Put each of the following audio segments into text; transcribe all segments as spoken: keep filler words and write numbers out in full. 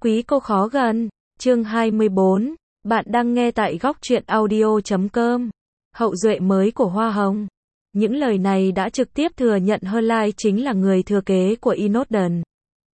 Quý cô khó gần. Chương hai mươi bốn. Bạn đang nghe tại góc truyện audio chấm com. Hậu duệ mới của Hoa Hồng. Những lời này đã trực tiếp thừa nhận Herlihy chính là người thừa kế của Inodden.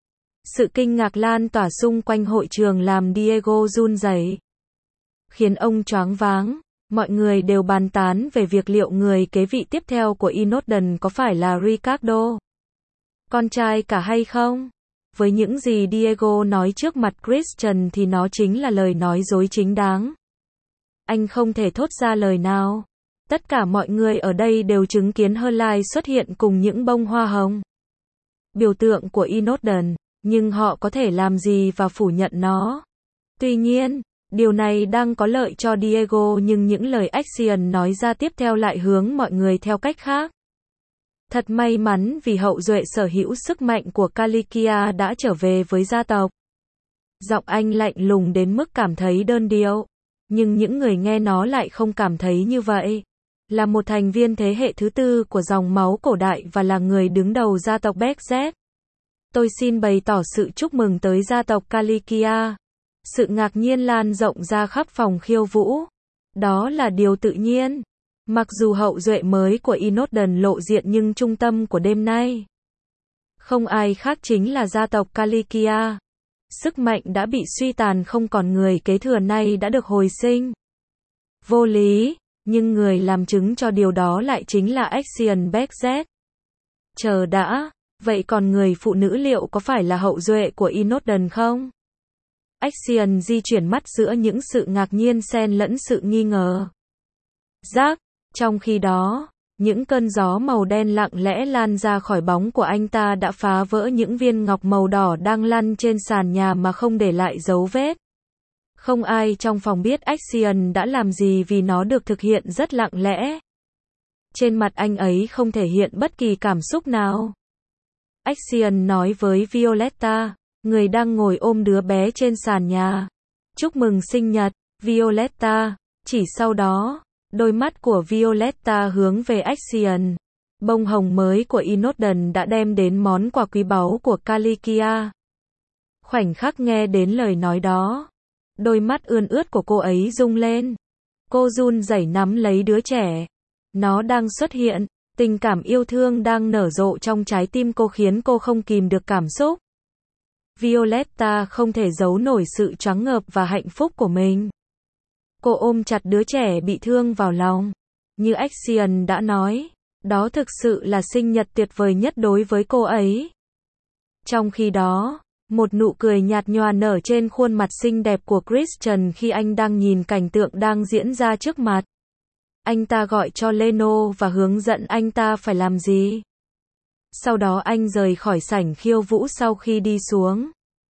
Sự kinh ngạc lan tỏa xung quanh hội trường làm Diego run rẩy, khiến ông choáng váng. Mọi người đều bàn tán về việc liệu người kế vị tiếp theo của Inodden có phải là Ricardo, con trai cả hay không. Với những gì Diego nói trước mặt Christian thì nó chính là lời nói dối chính đáng. Anh không thể thốt ra lời nào. Tất cả mọi người ở đây đều chứng kiến Herlihy xuất hiện cùng những bông hoa hồng, biểu tượng của Inodden, nhưng họ có thể làm gì và phủ nhận nó. Tuy nhiên, điều này đang có lợi cho Diego, nhưng những lời Axion nói ra tiếp theo lại hướng mọi người theo cách khác. Thật may mắn vì hậu duệ sở hữu sức mạnh của Kalikia đã trở về với gia tộc. Giọng anh lạnh lùng đến mức cảm thấy đơn điệu, nhưng những người nghe nó lại không cảm thấy như vậy. Là một thành viên thế hệ thứ tư của dòng máu cổ đại và là người đứng đầu gia tộc Bekzet, tôi xin bày tỏ sự chúc mừng tới gia tộc Kalikia. Sự ngạc nhiên lan rộng ra khắp phòng khiêu vũ. Đó là điều tự nhiên. Mặc dù hậu duệ mới của Inodden lộ diện nhưng trung tâm của đêm nay không ai khác chính là gia tộc Kalikia. Sức mạnh đã bị suy tàn, không còn người kế thừa nay đã được hồi sinh. Vô lý, nhưng người làm chứng cho điều đó lại chính là Axion Bekzet. Chờ đã, vậy còn người phụ nữ liệu có phải là hậu duệ của Inodden không? Axion di chuyển mắt giữa những sự ngạc nhiên xen lẫn sự nghi ngờ. Rác. Trong khi đó, những cơn gió màu đen lặng lẽ lan ra khỏi bóng của anh ta đã phá vỡ những viên ngọc màu đỏ đang lăn trên sàn nhà mà không để lại dấu vết. Không ai trong phòng biết Axion đã làm gì vì nó được thực hiện rất lặng lẽ. Trên mặt anh ấy không thể hiện bất kỳ cảm xúc nào. Axion nói với Violetta, người đang ngồi ôm đứa bé trên sàn nhà. Chúc mừng sinh nhật, Violetta. Chỉ sau đó, đôi mắt của Violetta hướng về Axion. Bông hồng mới của Inodden đã đem đến món quà quý báu của Kalikia. Khoảnh khắc nghe đến lời nói đó, đôi mắt ươn ướt của cô ấy rung lên. Cô run rẩy nắm lấy đứa trẻ. Nó đang xuất hiện, tình cảm yêu thương đang nở rộ trong trái tim cô khiến cô không kìm được cảm xúc. Violetta không thể giấu nổi sự choáng ngợp và hạnh phúc của mình. Cô ôm chặt đứa trẻ bị thương vào lòng. Như Axion đã nói, đó thực sự là sinh nhật tuyệt vời nhất đối với cô ấy. Trong khi đó, một nụ cười nhạt nhòa nở trên khuôn mặt xinh đẹp của Christian khi anh đang nhìn cảnh tượng đang diễn ra trước mặt. Anh ta gọi cho Leno và hướng dẫn anh ta phải làm gì. Sau đó anh rời khỏi sảnh khiêu vũ. Sau khi đi xuống,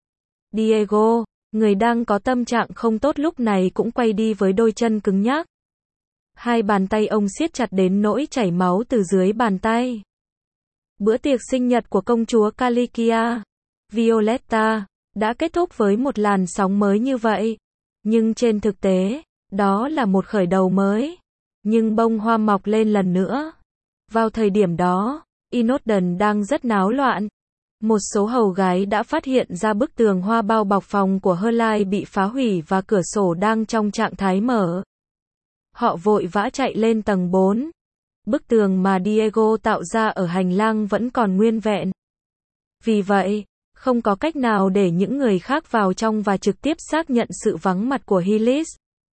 Diego, người đang có tâm trạng không tốt lúc này cũng quay đi với đôi chân cứng nhắc. Hai bàn tay ông siết chặt đến nỗi chảy máu từ dưới bàn tay. Bữa tiệc sinh nhật của công chúa Kalikia, Violetta, đã kết thúc với một làn sóng mới như vậy. Nhưng trên thực tế, đó là một khởi đầu mới. Nhưng bông hoa mọc lên lần nữa. Vào thời điểm đó, Inodden đang rất náo loạn. Một số hầu gái đã phát hiện ra bức tường hoa bao bọc phòng của Herlihy bị phá hủy và cửa sổ đang trong trạng thái mở. Họ vội vã chạy lên tầng bốn. Bức tường mà Diego tạo ra ở hành lang vẫn còn nguyên vẹn. Vì vậy, không có cách nào để những người khác vào trong và trực tiếp xác nhận sự vắng mặt của Hillis.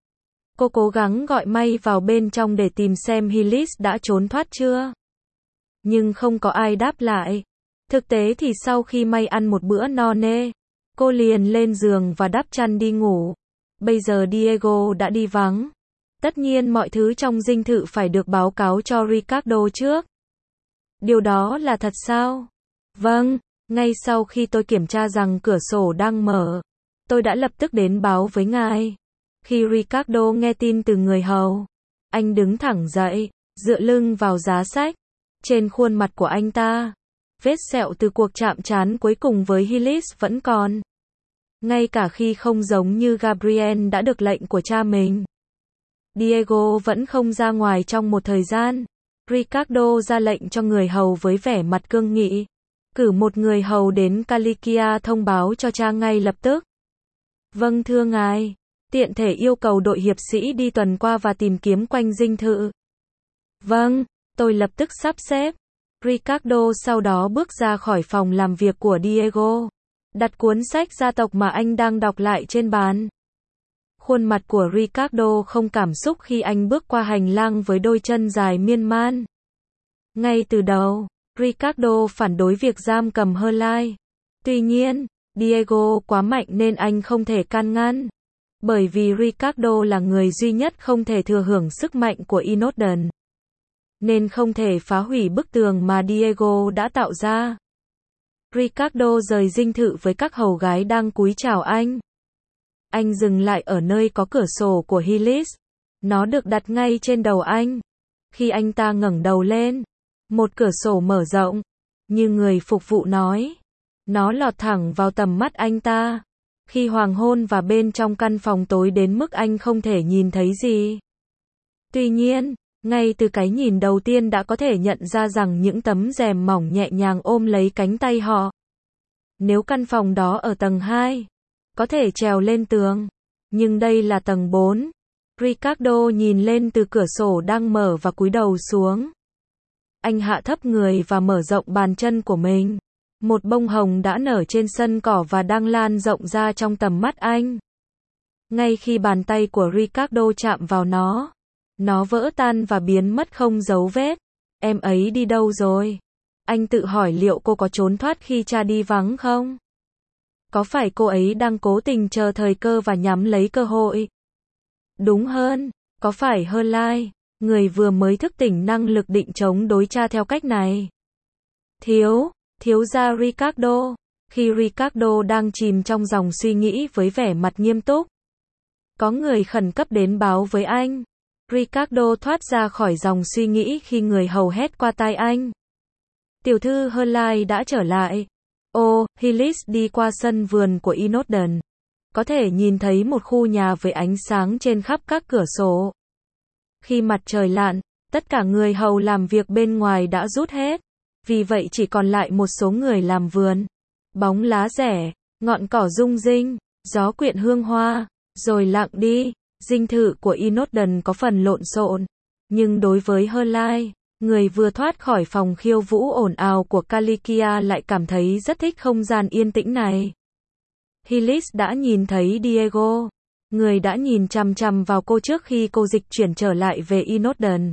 Cô cố gắng gọi May vào bên trong để tìm xem Hillis đã trốn thoát chưa. Nhưng không có ai đáp lại. Thực tế thì sau khi May ăn một bữa no nê, cô liền lên giường và đắp chăn đi ngủ. Bây giờ Diego đã đi vắng. Tất nhiên mọi thứ trong dinh thự phải được báo cáo cho Ricardo trước. Điều đó là thật sao? Vâng, ngay sau khi tôi kiểm tra rằng cửa sổ đang mở, tôi đã lập tức đến báo với ngài. Khi Ricardo nghe tin từ người hầu, anh đứng thẳng dậy, dựa lưng vào giá sách. Trên khuôn mặt của anh ta, vết sẹo từ cuộc chạm trán cuối cùng với Hillis vẫn còn. Ngay cả khi không giống như Gabriel đã được lệnh của cha mình, Diego vẫn không ra ngoài trong một thời gian. Ricardo ra lệnh cho người hầu với vẻ mặt cương nghị. Cử một người hầu đến Kalikia thông báo cho cha ngay lập tức. Vâng thưa ngài. Tiện thể yêu cầu đội hiệp sĩ đi tuần qua và tìm kiếm quanh dinh thự. Vâng, tôi lập tức sắp xếp. Ricardo sau đó bước ra khỏi phòng làm việc của Diego. Đặt cuốn sách gia tộc mà anh đang đọc lại trên bàn. Khuôn mặt của Ricardo không cảm xúc khi anh bước qua hành lang với đôi chân dài miên man. Ngay từ đầu, Ricardo phản đối việc giam cầm Herlie. Tuy nhiên, Diego quá mạnh nên anh không thể can ngăn. Bởi vì Ricardo là người duy nhất không thể thừa hưởng sức mạnh của Inodden. Nên không thể phá hủy bức tường mà Diego đã tạo ra. Ricardo rời dinh thự với các hầu gái đang cúi chào anh. Anh dừng lại ở nơi có cửa sổ của Hillis. Nó được đặt ngay trên đầu anh. Khi anh ta ngẩng đầu lên, một cửa sổ mở rộng. Như người phục vụ nói. Nó lọt thẳng vào tầm mắt anh ta. Khi hoàng hôn và bên trong căn phòng tối đến mức anh không thể nhìn thấy gì. Tuy nhiên, ngay từ cái nhìn đầu tiên đã có thể nhận ra rằng những tấm rèm mỏng nhẹ nhàng ôm lấy cánh tay họ. Nếu căn phòng đó ở tầng hai, có thể trèo lên tường. Nhưng đây là tầng bốn. Ricardo nhìn lên từ cửa sổ đang mở và cúi đầu xuống. Anh hạ thấp người và mở rộng bàn chân của mình. Một bông hồng đã nở trên sân cỏ và đang lan rộng ra trong tầm mắt anh. Ngay khi bàn tay của Ricardo chạm vào nó, nó vỡ tan và biến mất không dấu vết. Em ấy đi đâu rồi? Anh tự hỏi liệu cô có trốn thoát khi cha đi vắng không? Có phải cô ấy đang cố tình chờ thời cơ và nhắm lấy cơ hội? Đúng hơn, có phải Herlie, người vừa mới thức tỉnh năng lực định chống đối cha theo cách này? Thiếu, thiếu gia Ricardo. Khi Ricardo đang chìm trong dòng suy nghĩ với vẻ mặt nghiêm túc, có người khẩn cấp đến báo với anh. Ricardo thoát ra khỏi dòng suy nghĩ khi người hầu hét qua tai anh. Tiểu thư Herlie đã trở lại. Ô, Hillis đi qua sân vườn của Inodden. Có thể nhìn thấy một khu nhà với ánh sáng trên khắp các cửa sổ. Khi mặt trời lặn, tất cả người hầu làm việc bên ngoài đã rút hết. Vì vậy chỉ còn lại một số người làm vườn. Bóng lá rẻ, ngọn cỏ rung rinh, gió quyện hương hoa, rồi lặng đi. Dinh thự của Inodden có phần lộn xộn. Nhưng đối với Herlie, người vừa thoát khỏi phòng khiêu vũ ồn ào của Calikia lại cảm thấy rất thích không gian yên tĩnh này. Hillis đã nhìn thấy Diego. Người đã nhìn chằm chằm vào cô trước khi cô dịch chuyển trở lại về Inodden.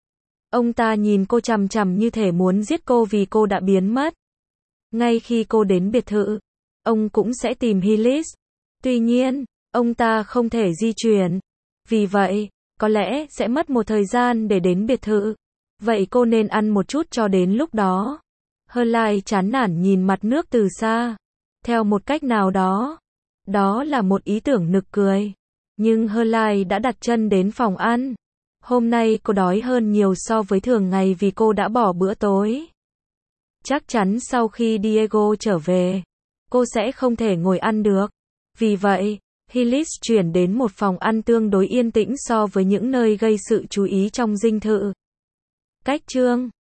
Ông ta nhìn cô chằm chằm như thể muốn giết cô vì cô đã biến mất. Ngay khi cô đến biệt thự, ông cũng sẽ tìm Hillis. Tuy nhiên, ông ta không thể di chuyển. Vì vậy, có lẽ sẽ mất một thời gian để đến biệt thự. Vậy cô nên ăn một chút cho đến lúc đó. Herlie chán nản nhìn mặt nước từ xa. Theo một cách nào đó, đó là một ý tưởng nực cười. Nhưng Herlie đã đặt chân đến phòng ăn. Hôm nay cô đói hơn nhiều so với thường ngày vì cô đã bỏ bữa tối. Chắc chắn sau khi Diego trở về, cô sẽ không thể ngồi ăn được. Vì vậy, Hillis chuyển đến một phòng ăn tương đối yên tĩnh so với những nơi gây sự chú ý trong dinh thự. Cách chương